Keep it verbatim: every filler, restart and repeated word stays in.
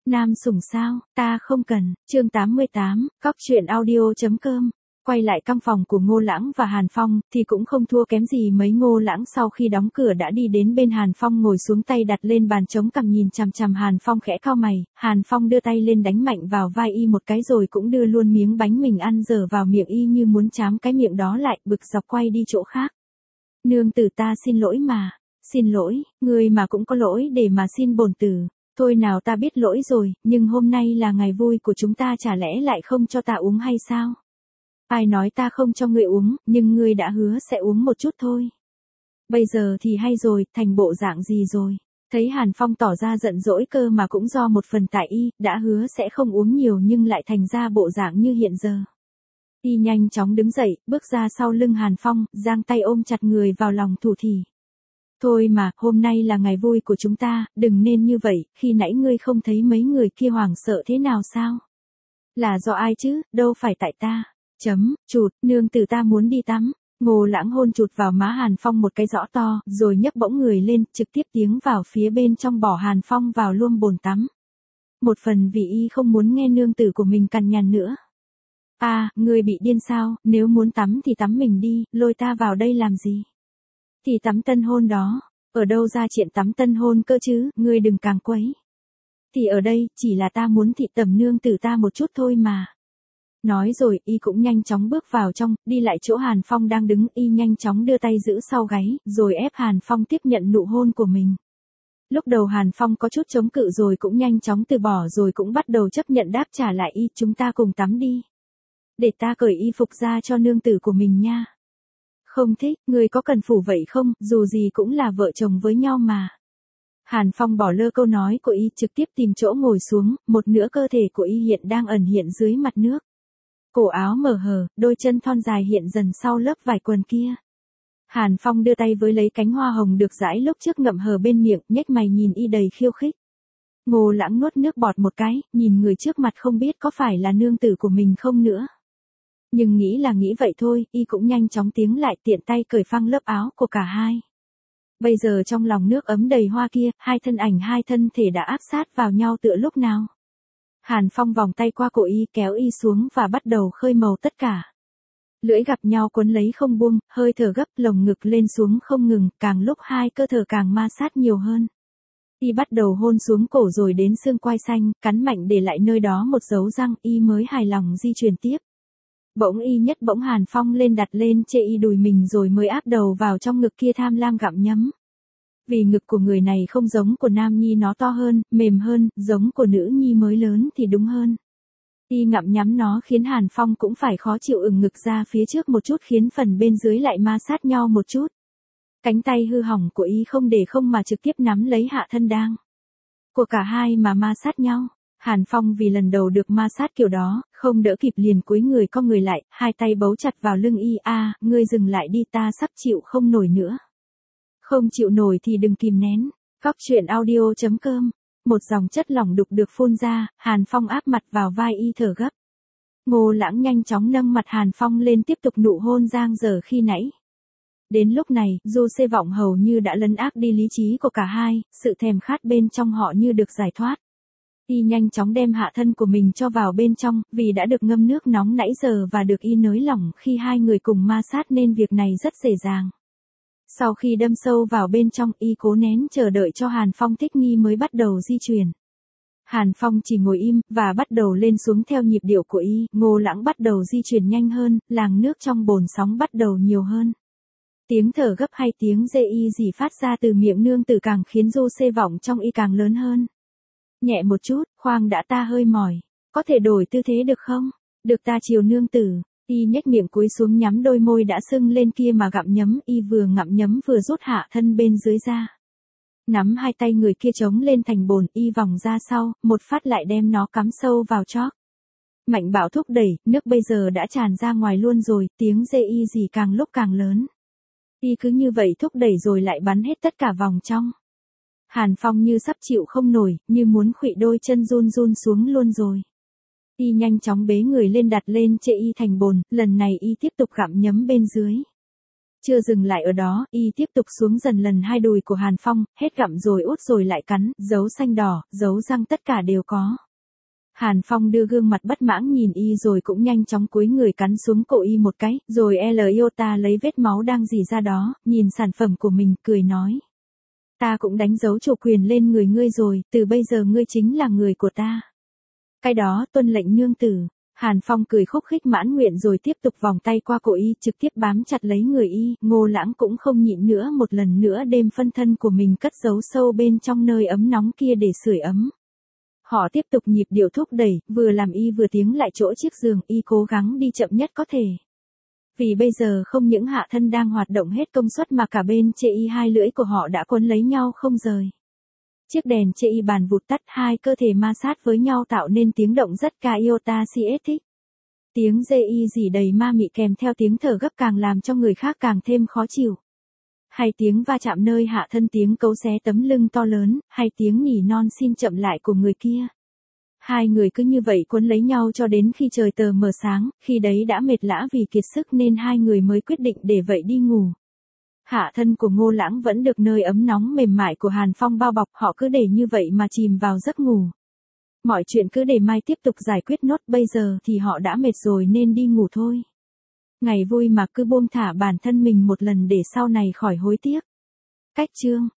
Nam sủng sao, ta không cần, chương tám mươi tám, cóc truyện audio.com. Quay lại căn phòng của Ngô Lãng và Hàn Phong, thì cũng không thua kém gì mấy. Ngô Lãng sau khi đóng cửa đã đi đến bên Hàn Phong ngồi xuống, tay đặt lên bàn chống cằm nhìn chằm chằm Hàn Phong khẽ cau mày. Hàn Phong đưa tay lên đánh mạnh vào vai y một cái rồi cũng đưa luôn miếng bánh mình ăn dở vào miệng y như muốn trám cái miệng đó lại, bực dọc quay đi chỗ khác. Nương tử ta xin lỗi mà, xin lỗi, người mà cũng có lỗi để mà xin bổn tử. Thôi nào, ta biết lỗi rồi, nhưng hôm nay là ngày vui của chúng ta, chả lẽ lại không cho ta uống hay sao? Ai nói ta không cho ngươi uống, nhưng ngươi đã hứa sẽ uống một chút thôi. Bây giờ thì hay rồi, thành bộ dạng gì rồi? Thấy Hàn Phong tỏ ra giận dỗi, cơ mà cũng do một phần tại y, đã hứa sẽ không uống nhiều nhưng lại thành ra bộ dạng như hiện giờ. Y nhanh chóng đứng dậy, bước ra sau lưng Hàn Phong, giang tay ôm chặt người vào lòng thủ thỉ. Thôi mà, hôm nay là ngày vui của chúng ta, đừng nên như vậy, khi nãy ngươi không thấy mấy người kia hoảng sợ thế nào sao? Là do ai chứ, đâu phải tại ta. Chấm, chụt, nương tử ta muốn đi tắm. Ngô Lãng hôn chụt vào má Hàn Phong một cái rõ to, rồi nhấc bỗng người lên, trực tiếp tiến vào phía bên trong, bỏ Hàn Phong vào luôn bồn tắm. Một phần vì y không muốn nghe nương tử của mình cằn nhằn nữa. À, ngươi bị điên sao, nếu muốn tắm thì tắm mình đi, lôi ta vào đây làm gì? Thì tắm tân hôn đó, ở đâu ra chuyện tắm tân hôn cơ chứ, ngươi đừng càng quấy. Thì ở đây, chỉ là ta muốn thị tẩm nương tử ta một chút thôi mà. Nói rồi, y cũng nhanh chóng bước vào trong, đi lại chỗ Hàn Phong đang đứng, y nhanh chóng đưa tay giữ sau gáy, rồi ép Hàn Phong tiếp nhận nụ hôn của mình. Lúc đầu Hàn Phong có chút chống cự rồi cũng nhanh chóng từ bỏ, rồi cũng bắt đầu chấp nhận đáp trả lại y, chúng ta cùng tắm đi. Để ta cởi y phục ra cho nương tử của mình nha. Không thích, người có cần phủ vậy không, dù gì cũng là vợ chồng với nhau mà. Hàn Phong bỏ lơ câu nói của y, trực tiếp tìm chỗ ngồi xuống, một nửa cơ thể của y hiện đang ẩn hiện dưới mặt nước. Cổ áo mở hở, đôi chân thon dài hiện dần sau lớp vải quần kia. Hàn Phong đưa tay với lấy cánh hoa hồng được dãi lúc trước ngậm hờ bên miệng, nhếch mày nhìn y đầy khiêu khích. Ngô Lãng nuốt nước bọt một cái, nhìn người trước mặt không biết có phải là nương tử của mình không nữa. Nhưng nghĩ là nghĩ vậy thôi, y cũng nhanh chóng tiến lại, tiện tay cởi phăng lớp áo của cả hai. Bây giờ trong lòng nước ấm đầy hoa kia, hai thân ảnh hai thân thể đã áp sát vào nhau tựa lúc nào. Hàn Phong vòng tay qua cổ y, kéo y xuống và bắt đầu khơi màu tất cả. Lưỡi gặp nhau quấn lấy không buông, hơi thở gấp, lồng ngực lên xuống không ngừng, càng lúc hai cơ thể càng ma sát nhiều hơn. Y bắt đầu hôn xuống cổ rồi đến xương quai xanh, cắn mạnh để lại nơi đó một dấu răng, y mới hài lòng di chuyển tiếp. Bỗng y nhất bỗng Hàn Phong lên đặt lên chê y đùi mình rồi mới áp đầu vào trong ngực kia tham lam gặm nhấm. Vì ngực của người này không giống của nam nhi, nó to hơn, mềm hơn, giống của nữ nhi mới lớn thì đúng hơn. Y ngậm nhắm nó khiến Hàn Phong cũng phải khó chịu, ửng ngực ra phía trước một chút khiến phần bên dưới lại ma sát nhau một chút. Cánh tay hư hỏng của y không để không mà trực tiếp nắm lấy hạ thân đang của cả hai mà ma sát nhau. Hàn Phong vì lần đầu được ma sát kiểu đó, không đỡ kịp liền cúi người co người lại, hai tay bấu chặt vào lưng y. A, ngươi dừng lại đi, ta sắp chịu không nổi nữa. Không chịu nổi thì đừng kìm nén. Cóc truyện audio.com. Một dòng chất lỏng đục được phun ra, Hàn Phong áp mặt vào vai y thở gấp. Ngô Lãng nhanh chóng nâng mặt Hàn Phong lên tiếp tục nụ hôn giang dở khi nãy. Đến lúc này, du xê vọng hầu như đã lấn át đi lý trí của cả hai, sự thèm khát bên trong họ như được giải thoát. Y nhanh chóng đem hạ thân của mình cho vào bên trong, vì đã được ngâm nước nóng nãy giờ và được y nới lỏng khi hai người cùng ma sát nên việc này rất dễ dàng. Sau khi đâm sâu vào bên trong, y cố nén chờ đợi cho Hàn Phong thích nghi mới bắt đầu di chuyển. Hàn Phong chỉ ngồi im, và bắt đầu lên xuống theo nhịp điệu của y. Ngô Lãng bắt đầu di chuyển nhanh hơn, làng nước trong bồn sóng bắt đầu nhiều hơn. Tiếng thở gấp hay tiếng rê y gì phát ra từ miệng nương tử càng khiến du xê vọng trong y càng lớn hơn. Nhẹ một chút, khoang đã, ta hơi mỏi. Có thể đổi tư thế được không? Được, ta chiều nương tử. Y nhếch miệng cúi xuống nhắm đôi môi đã sưng lên kia mà gặm nhấm, y vừa ngậm nhấm vừa rút hạ thân bên dưới ra. Nắm hai tay người kia chống lên thành bồn, y vòng ra sau, một phát lại đem nó cắm sâu vào chóp. Mạnh bạo thúc đẩy, nước bây giờ đã tràn ra ngoài luôn rồi, tiếng rê y gì càng lúc càng lớn. Y cứ như vậy thúc đẩy rồi lại bắn hết tất cả vòng trong. Hàn Phong như sắp chịu không nổi, như muốn khuỵu, đôi chân run run xuống luôn rồi. Y nhanh chóng bế người lên đặt lên chê y thành bồn, lần này y tiếp tục gặm nhấm bên dưới. Chưa dừng lại ở đó, y tiếp tục xuống dần lần hai đùi của Hàn Phong, hết gặm rồi út rồi lại cắn, dấu xanh đỏ, dấu răng tất cả đều có. Hàn Phong đưa gương mặt bất mãn nhìn y rồi cũng nhanh chóng cúi người cắn xuống cổ y một cái, rồi L iota lấy vết máu đang rỉ ra đó, nhìn sản phẩm của mình, cười nói. Ta cũng đánh dấu chủ quyền lên người ngươi rồi, từ bây giờ ngươi chính là người của ta. Cái đó tuân lệnh nương tử. Hàn Phong cười khúc khích mãn nguyện rồi tiếp tục vòng tay qua cổ y, trực tiếp bám chặt lấy người y, Ngô Lãng cũng không nhịn nữa, một lần nữa đem phân thân của mình cất giấu sâu bên trong nơi ấm nóng kia để sưởi ấm. Họ tiếp tục nhịp điệu thúc đẩy, vừa làm y vừa tiến lại chỗ chiếc giường, y cố gắng đi chậm nhất có thể. Vì bây giờ không những hạ thân đang hoạt động hết công suất mà cả bên chê y hai lưỡi của họ đã quấn lấy nhau không rời. Chiếc đèn chê y bàn vụt tắt, hai cơ thể ma sát với nhau tạo nên tiếng động rất ca iota siết. Tiếng dê y rỉ đầy ma mị kèm theo tiếng thở gấp càng làm cho người khác càng thêm khó chịu. Hay tiếng va chạm nơi hạ thân, tiếng cấu xé tấm lưng to lớn, hay tiếng nỉ non xin chậm lại của người kia. Hai người cứ như vậy quấn lấy nhau cho đến khi trời tờ mờ sáng, khi đấy đã mệt lã vì kiệt sức nên hai người mới quyết định để vậy đi ngủ. Hạ thân của Ngô Lãng vẫn được nơi ấm nóng mềm mại của Hàn Phong bao bọc, họ cứ để như vậy mà chìm vào giấc ngủ. Mọi chuyện cứ để mai tiếp tục giải quyết nốt, bây giờ thì họ đã mệt rồi nên đi ngủ thôi. Ngày vui mà cứ buông thả bản thân mình một lần để sau này khỏi hối tiếc. Cách chương